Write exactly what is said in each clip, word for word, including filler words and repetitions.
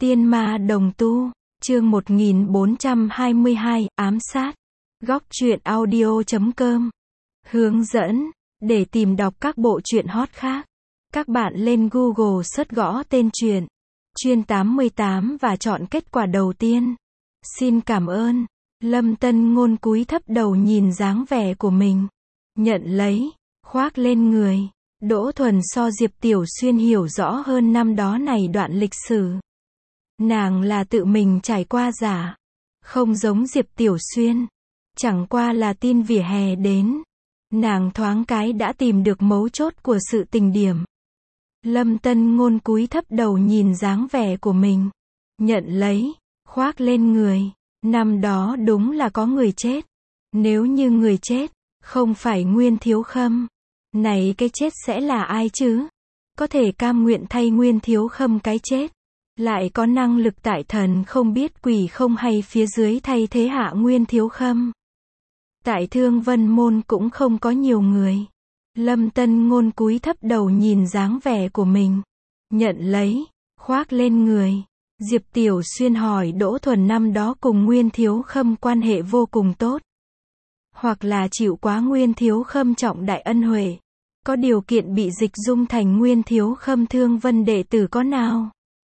Tiên ma đồng tu, chương một nghìn bốn trăm hai mươi hai, ám sát. Góc truyện audio chấm com. Hướng dẫn, để tìm đọc các bộ truyện hot khác, các bạn lên Google search gõ tên truyện Chuyên tám mươi tám và chọn kết quả đầu tiên. Xin cảm ơn. Lâm Tân Ngôn cúi thấp đầu nhìn dáng vẻ của mình. Nhận lấy, khoác lên người. Đỗ Thuần so Diệp Tiểu Xuyên hiểu rõ hơn năm đó này đoạn lịch sử. Nàng là tự mình trải qua giả. Không giống Diệp Tiểu Xuyên. Chẳng qua là tin vỉa hè đến. Nàng thoáng cái đã tìm được mấu chốt của sự tình điểm. Lâm Tân Ngôn cúi thấp đầu nhìn dáng vẻ của mình. Nhận lấy, khoác lên người. Năm đó đúng là có người chết. Nếu như người chết, không phải Nguyên Thiếu Khâm. Này cái chết sẽ là ai chứ? Có thể cam nguyện thay Nguyên Thiếu Khâm cái chết. Lại có năng lực tại thần không biết quỷ không hay phía dưới thay thế hạ Nguyên Thiếu Khâm. Tại Thương Vân Môn cũng không có nhiều người. Lâm Tân Ngôn cúi thấp đầu nhìn dáng vẻ của mình. Nhận lấy, khoác lên người. Diệp Tiểu Xuyên hỏi Đỗ Thuần năm đó cùng Nguyên Thiếu Khâm quan hệ vô cùng tốt. Hoặc là chịu quá Nguyên Thiếu Khâm trọng đại ân huệ. Có điều kiện bị dịch dung thành Nguyên Thiếu Khâm Thương Vân đệ tử có nào?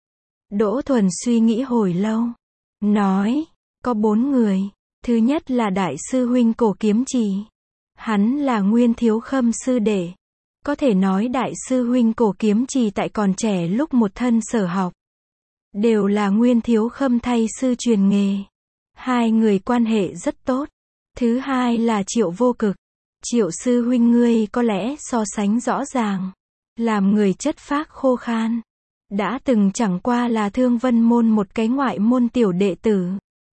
Đỗ Thuần suy nghĩ hồi lâu. Nói, có bốn người. Thứ nhất là Đại sư huynh Cổ Kiếm Trì. Hắn là Nguyên Thiếu Khâm sư đệ. Có thể nói Đại sư huynh Cổ Kiếm Trì tại còn trẻ lúc một thân sở học. Đều là Nguyên Thiếu Khâm thay sư truyền nghề. Hai người quan hệ rất tốt. Thứ hai là Triệu Vô Cực. Triệu sư huynh ngươi có lẽ so sánh rõ ràng. Làm người chất phác khô khan. Đã từng chẳng qua là Thương Vân Môn một cái ngoại môn tiểu đệ tử.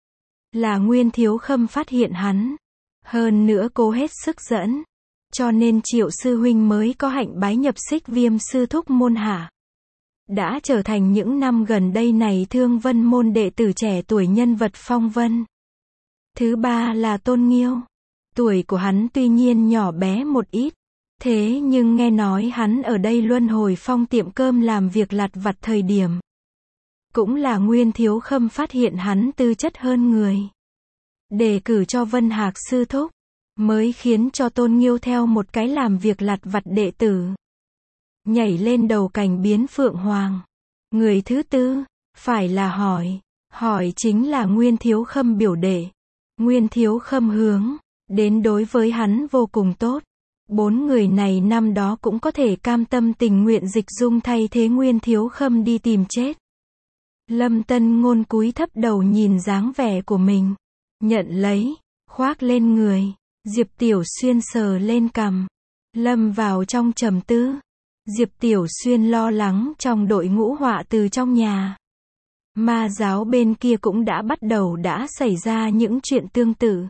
Là Nguyên Thiếu Khâm phát hiện hắn. Hơn nữa cố hết sức dẫn. Cho nên Triệu sư huynh mới có hạnh bái nhập Xích Viêm sư thúc môn hạ. Đã trở thành những năm gần đây này Thương Vân Môn đệ tử trẻ tuổi nhân vật phong vân. Thứ ba là Tôn Nghiêu. Tuổi của hắn tuy nhiên nhỏ bé một ít. Thế nhưng nghe nói hắn ở đây luân hồi phong tiệm cơm làm việc lặt vặt thời điểm. Cũng là Nguyên Thiếu Khâm phát hiện hắn tư chất hơn người. Đề cử cho Vân Hạc sư thúc. Mới khiến cho Tôn Nghiêu theo một cái làm việc lặt vặt đệ tử. Nhảy lên đầu cành biến Phượng Hoàng. Người thứ tư, phải là hỏi. Hỏi chính là Nguyên Thiếu Khâm biểu đệ. Nguyên Thiếu Khâm hướng đến đối với hắn vô cùng tốt. Bốn người này năm đó cũng có thể cam tâm tình nguyện dịch dung thay thế Nguyên Thiếu Khâm đi tìm chết. Lâm Tân Ngôn cúi thấp đầu nhìn dáng vẻ của mình. Nhận lấy, khoác lên người. Diệp Tiểu Xuyên sờ lên cằm. Lâm vào trong trầm tư. Diệp Tiểu Xuyên lo lắng trong đội ngũ họa từ trong nhà. Ma giáo bên kia cũng đã bắt đầu đã xảy ra những chuyện tương tự.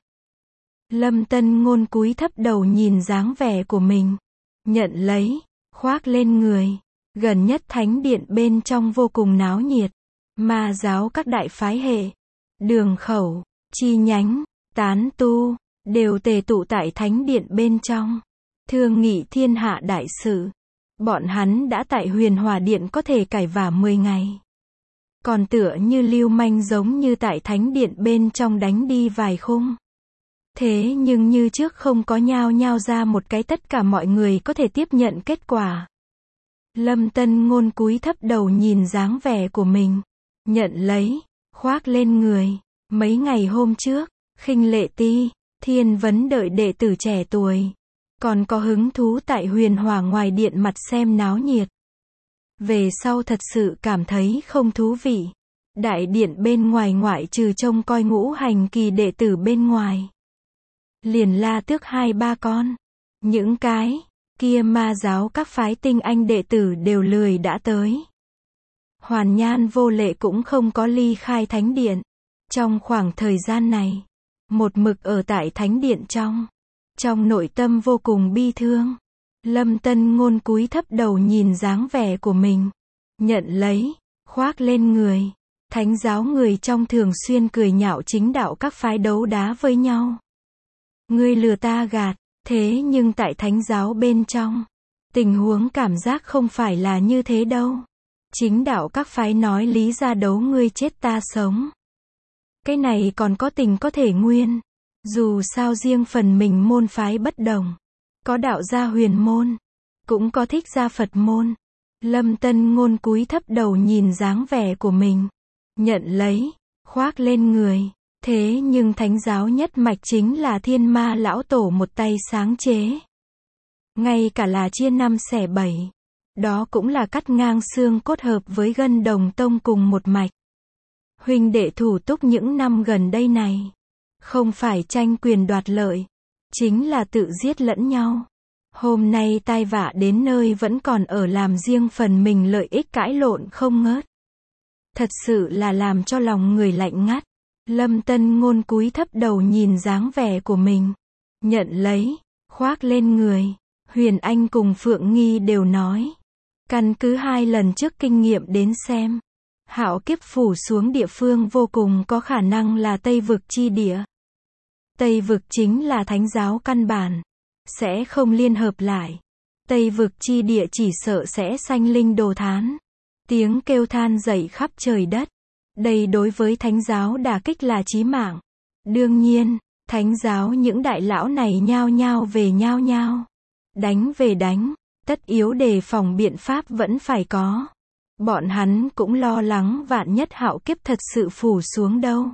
Lâm Tân Ngôn cúi thấp đầu nhìn dáng vẻ của mình. Nhận lấy, khoác lên người. Gần nhất thánh điện bên trong vô cùng náo nhiệt. Ma giáo các đại phái hệ, đường khẩu, chi nhánh, tán tu, đều tề tụ tại thánh điện bên trong. Thương nghị thiên hạ đại sự. Bọn hắn đã tại Huyền Hòa Điện có thể cải vả mười ngày. Còn tựa như lưu manh giống như tại thánh điện bên trong đánh đi vài khung. Thế nhưng như trước không có nhao nhao ra một cái tất cả mọi người có thể tiếp nhận kết quả. Lâm Tân Ngôn cúi thấp đầu nhìn dáng vẻ của mình. Nhận lấy, khoác lên người. Mấy ngày hôm trước, Khinh Lệ Ti, Thiên Vấn đợi đệ tử trẻ tuổi. Còn có hứng thú tại Huyền Hòa ngoài điện mặt xem náo nhiệt. Về sau thật sự cảm thấy không thú vị. Đại điện bên ngoài ngoại trừ trông coi ngũ hành kỳ đệ tử bên ngoài. Liền La Tước hai ba con. Những cái kia ma giáo các phái tinh anh đệ tử đều lười đã tới. Hoàn Nhan Vô Lệ cũng không có ly khai thánh điện. Trong khoảng thời gian này, một mực ở tại thánh điện trong. Trong nội tâm vô cùng bi thương. Lâm Tân Ngôn cúi thấp đầu nhìn dáng vẻ của mình. Nhận lấy, khoác lên người. Thánh giáo người trong thường xuyên cười nhạo chính đạo các phái đấu đá với nhau. Ngươi lừa ta gạt. Thế nhưng tại thánh giáo bên trong, tình huống cảm giác không phải là như thế đâu. Chính đạo các phái nói lý ra đấu ngươi chết ta sống. Cái này còn có tình có thể nguyên. Dù sao riêng phần mình môn phái bất đồng. Có đạo gia huyền môn. Cũng có thích gia Phật môn. Lâm Tân Ngôn cúi thấp đầu nhìn dáng vẻ của mình. Nhận lấy. Khoác lên người. Thế nhưng thánh giáo nhất mạch chính là Thiên Ma lão tổ một tay sáng chế. Ngay cả là chia năm xẻ bảy. Đó cũng là cắt ngang xương cốt hợp với gân đồng tông cùng một mạch. Huynh đệ thủ túc những năm gần đây này. Không phải tranh quyền đoạt lợi. Chính là tự giết lẫn nhau. Hôm nay tai vạ đến nơi vẫn còn ở làm riêng phần mình lợi ích cãi lộn không ngớt. Thật sự là làm cho lòng người lạnh ngắt. Lâm Tân Ngôn cúi thấp đầu nhìn dáng vẻ của mình. Nhận lấy. Khoác lên người. Huyền Anh cùng Phượng Nghi đều nói. Căn cứ hai lần trước kinh nghiệm đến xem. Hạo kiếp phủ xuống địa phương vô cùng có khả năng là Tây vực chi địa. Tây vực chính là thánh giáo căn bản. Sẽ không liên hợp lại. Tây vực chi địa chỉ sợ sẽ sanh linh đồ thán. Tiếng kêu than dậy khắp trời đất. Đây đối với thánh giáo đả kích là chí mạng. Đương nhiên, thánh giáo những đại lão này nhao nhao về nhao nhao. Đánh về đánh. Tất yếu đề phòng biện pháp vẫn phải có. Bọn hắn cũng lo lắng vạn nhất hạo kiếp thật sự phủ xuống đâu.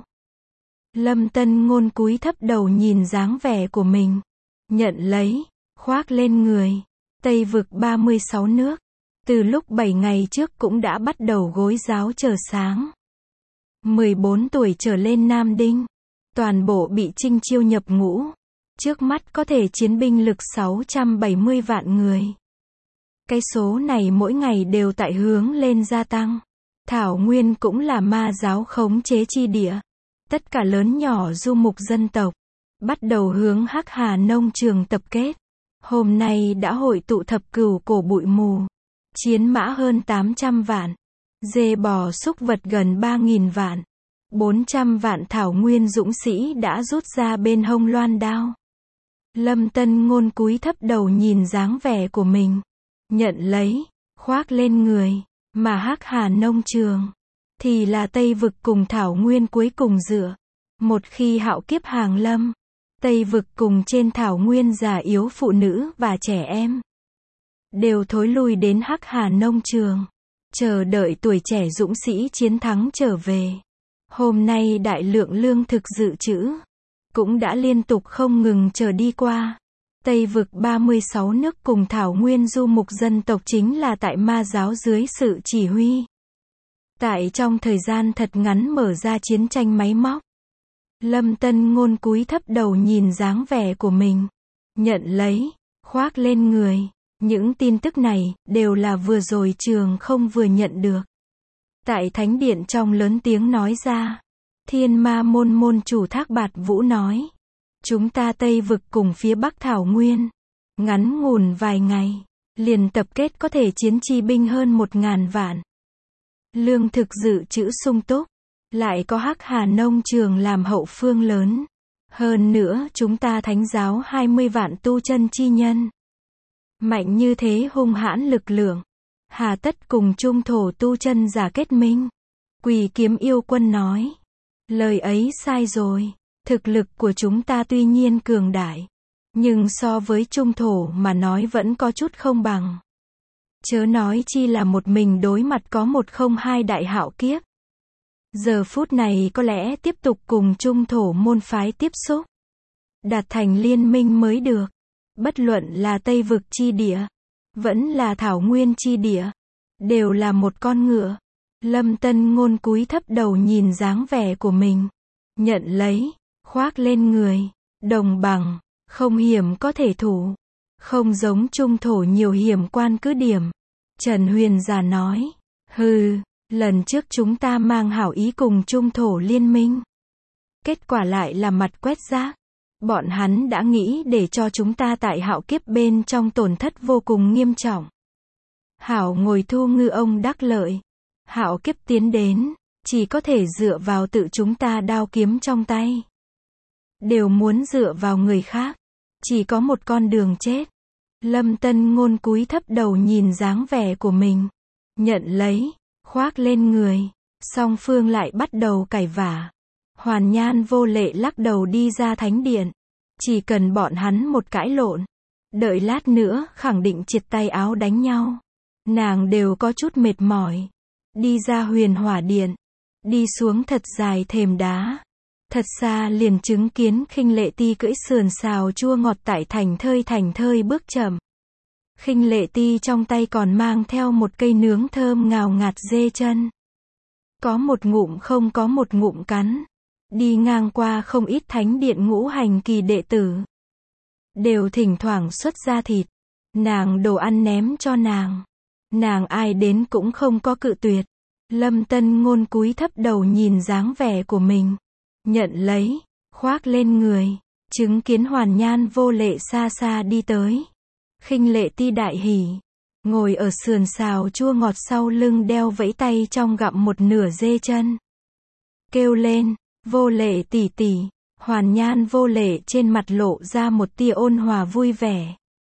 Lâm Tân Ngôn cúi thấp đầu nhìn dáng vẻ của mình. Nhận lấy. Khoác lên người. Tây vực ba mươi sáu nước. Từ lúc bảy ngày trước cũng đã bắt đầu gối giáo chờ sáng. mười bốn tuổi trở lên nam đinh. Toàn bộ bị trinh chiêu nhập ngũ. Trước mắt có thể chiến binh lực sáu trăm bảy mươi vạn người. Cái số này mỗi ngày đều tại hướng lên gia tăng. Thảo Nguyên cũng là ma giáo khống chế chi địa. Tất cả lớn nhỏ du mục dân tộc. Bắt đầu hướng Hắc Hà nông trường tập kết. Hôm nay đã hội tụ thập cửu cổ bụi mù. Chiến mã hơn tám trăm vạn. Dê bò súc vật gần ba nghìn vạn. bốn trăm vạn Thảo Nguyên dũng sĩ đã rút ra bên hông loan đao. Lâm Tân Ngôn cúi thấp đầu nhìn dáng vẻ của mình. Nhận lấy. Khoác lên người. Mà Hắc Hà nông trường. Thì là Tây vực cùng Thảo Nguyên cuối cùng dựa. Một khi hạo kiếp hàng lâm. Tây vực cùng trên Thảo Nguyên già yếu phụ nữ và trẻ em. Đều thối lui đến Hắc Hà nông trường. Chờ đợi tuổi trẻ dũng sĩ chiến thắng trở về. Hôm nay đại lượng lương thực dự trữ. Cũng đã liên tục không ngừng chờ đi qua. Tây vực ba mươi sáu nước cùng Thảo Nguyên du mục dân tộc chính là tại ma giáo dưới sự chỉ huy. Tại trong thời gian thật ngắn mở ra chiến tranh máy móc. Lâm Tân Ngôn cúi thấp đầu nhìn dáng vẻ của mình. Nhận lấy. Khoác lên người. Những tin tức này, đều là vừa rồi trường không vừa nhận được. Tại thánh điện trong lớn tiếng nói ra. Thiên Ma môn môn chủ Thác Bạt Vũ nói. Chúng ta Tây vực cùng phía Bắc Thảo Nguyên. Ngắn ngủn vài ngày. Liền tập kết có thể chiến chi binh hơn một ngàn vạn. Lương thực dự trữ sung túc. Lại có Hắc Hà nông trường làm hậu phương lớn. Hơn nữa chúng ta thánh giáo hai mươi vạn tu chân chi nhân. Mạnh như thế hung hãn lực lượng. Hà tất cùng trung thổ tu chân giả kết minh. Quỳ Kiếm yêu quân nói. Lời ấy sai rồi. Thực lực của chúng ta tuy nhiên cường đại. Nhưng so với trung thổ mà nói vẫn có chút không bằng. Chớ nói chi là một mình đối mặt có một không hai đại hạo kiếp. Giờ phút này có lẽ tiếp tục cùng trung thổ môn phái tiếp xúc. Đạt thành liên minh mới được. Bất luận là Tây vực chi địa. Vẫn là Thảo Nguyên chi địa. Đều là một con ngựa. Lâm Tân Ngôn cúi thấp đầu nhìn dáng vẻ của mình. Nhận lấy. Khoác lên người. Đồng bằng. Không hiểm có thể thủ. Không giống trung thổ nhiều hiểm quan cứ điểm. Trần Huyền già nói. Hừ. Lần trước chúng ta mang hảo ý cùng trung thổ liên minh. Kết quả lại là mặt quét rác. Bọn hắn đã nghĩ để cho chúng ta tại hạo kiếp bên trong tổn thất vô cùng nghiêm trọng. Hảo ngồi thu ngư ông đắc lợi. Hạo kiếp tiến đến, chỉ có thể dựa vào tự chúng ta đao kiếm trong tay. Đều muốn dựa vào người khác. Chỉ có một con đường chết. Lâm Tân Ngôn cúi thấp đầu nhìn dáng vẻ của mình. Nhận lấy. khoác lên người. Song phương lại bắt đầu cãi vã. Hoàn Nhan Vô Lệ lắc đầu đi ra thánh điện. Chỉ cần bọn hắn một cãi lộn, đợi lát nữa khẳng định triệt tay áo đánh nhau. Nàng đều có chút mệt mỏi. Đi ra Huyền Hỏa Điện, đi xuống thật dài thềm đá. Thật xa liền chứng kiến Khinh Lệ Ti cưỡi sườn xào chua ngọt tại thành thơi thành thơi bước chậm. Khinh Lệ Ti trong tay còn mang theo một cây nướng thơm ngào ngạt dê chân. Có một ngụm không có một ngụm cắn. Đi ngang qua không ít thánh điện ngũ hành kỳ đệ tử. Đều thỉnh thoảng xuất ra thịt. Nàng đồ ăn ném cho nàng. Nàng ai đến cũng không có cự tuyệt. Lâm Tân Ngôn cúi thấp đầu nhìn dáng vẻ của mình. Nhận lấy, khoác lên người. Chứng kiến Hoàn Nhan Vô Lệ xa xa đi tới. Khinh Lệ Ti đại hỉ. Ngồi ở sườn xào chua ngọt sau lưng đeo vẫy tay trong gặm một nửa dê chân. Kêu lên, Vô Lệ tỷ tỷ. Hoàn Nhan Vô Lệ trên mặt lộ ra một tia ôn hòa vui vẻ.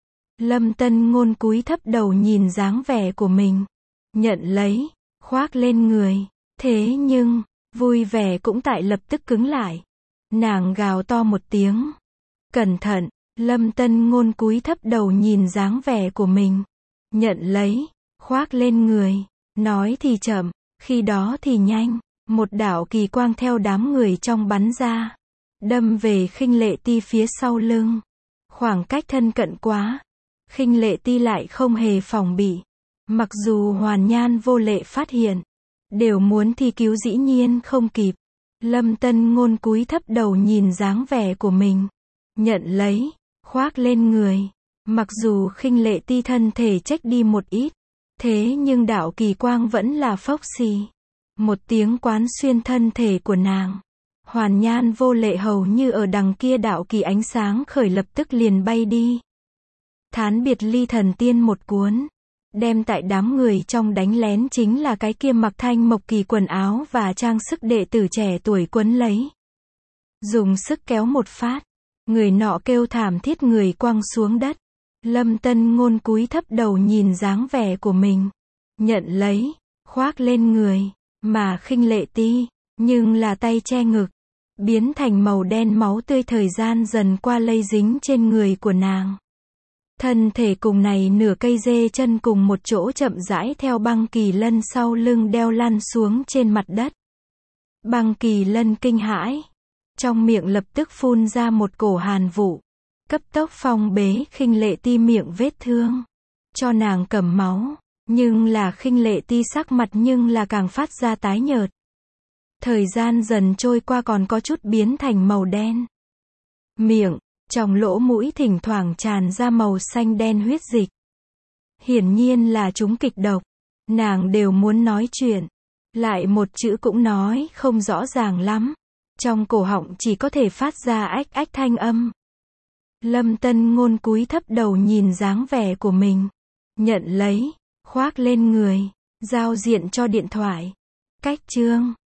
Lâm Tân Ngôn cúi thấp đầu nhìn dáng vẻ của mình. Nhận lấy, khoác lên người. Thế nhưng, vui vẻ cũng tại lập tức cứng lại. Nàng gào to một tiếng. Cẩn thận, Lâm Tân Ngôn cúi thấp đầu nhìn dáng vẻ của mình. Nhận lấy, khoác lên người. Nói thì chậm, khi đó thì nhanh. Một đạo kỳ quang theo đám người trong bắn ra. Đâm về Khinh Lệ Ti phía sau lưng. Khoảng cách thân cận quá. Khinh Lệ Ti lại không hề phòng bị. Mặc dù Hoàn Nhan Vô Lệ phát hiện. Đều muốn thi cứu dĩ nhiên không kịp. Lâm Tân Ngôn cúi thấp đầu nhìn dáng vẻ của mình. Nhận lấy, khoác lên người. Mặc dù Khinh Lệ Ti thân thể trách đi một ít. Thế nhưng đạo kỳ quang vẫn là phốc xì. Một tiếng quán xuyên thân thể của nàng. Hoàn Nhan Vô Lệ hầu như ở đằng kia đạo kỳ ánh sáng khởi lập tức liền bay đi. Thán biệt ly thần tiên một cuốn. Đem tại đám người trong đánh lén chính là cái kia mặc thanh mộc kỳ quần áo và trang sức đệ tử trẻ tuổi quấn lấy. Dùng sức kéo một phát. Người nọ kêu thảm thiết người quăng xuống đất. Lâm Tân Ngôn cúi thấp đầu nhìn dáng vẻ của mình. Nhận lấy, khoác lên người. Mà Khinh Lệ Ti, nhưng là tay che ngực. Biến thành màu đen máu tươi thời gian dần qua lây dính trên người của nàng. Thân thể cùng này nửa cây dê chân cùng một chỗ chậm rãi theo Băng Kỳ Lân sau lưng đeo lăn xuống trên mặt đất. Băng Kỳ Lân kinh hãi. Trong miệng lập tức phun ra một cổ hàn vụ. Cấp tốc phong bế Khinh Lệ Ti miệng vết thương. Cho nàng cầm máu. Nhưng là Khinh Lệ Ti sắc mặt nhưng là càng phát ra tái nhợt. Thời gian dần trôi qua còn có chút biến thành màu đen. Miệng, trong lỗ mũi thỉnh thoảng tràn ra màu xanh đen huyết dịch. Hiển nhiên là chúng kịch độc. Nàng đều muốn nói chuyện. Lại một chữ cũng nói không rõ ràng lắm. Trong cổ họng chỉ có thể phát ra ách ách thanh âm. Lâm Tân Ngôn cúi thấp đầu nhìn dáng vẻ của mình. Nhận lấy, khoác lên người. Giao diện cho điện thoại. Cách chương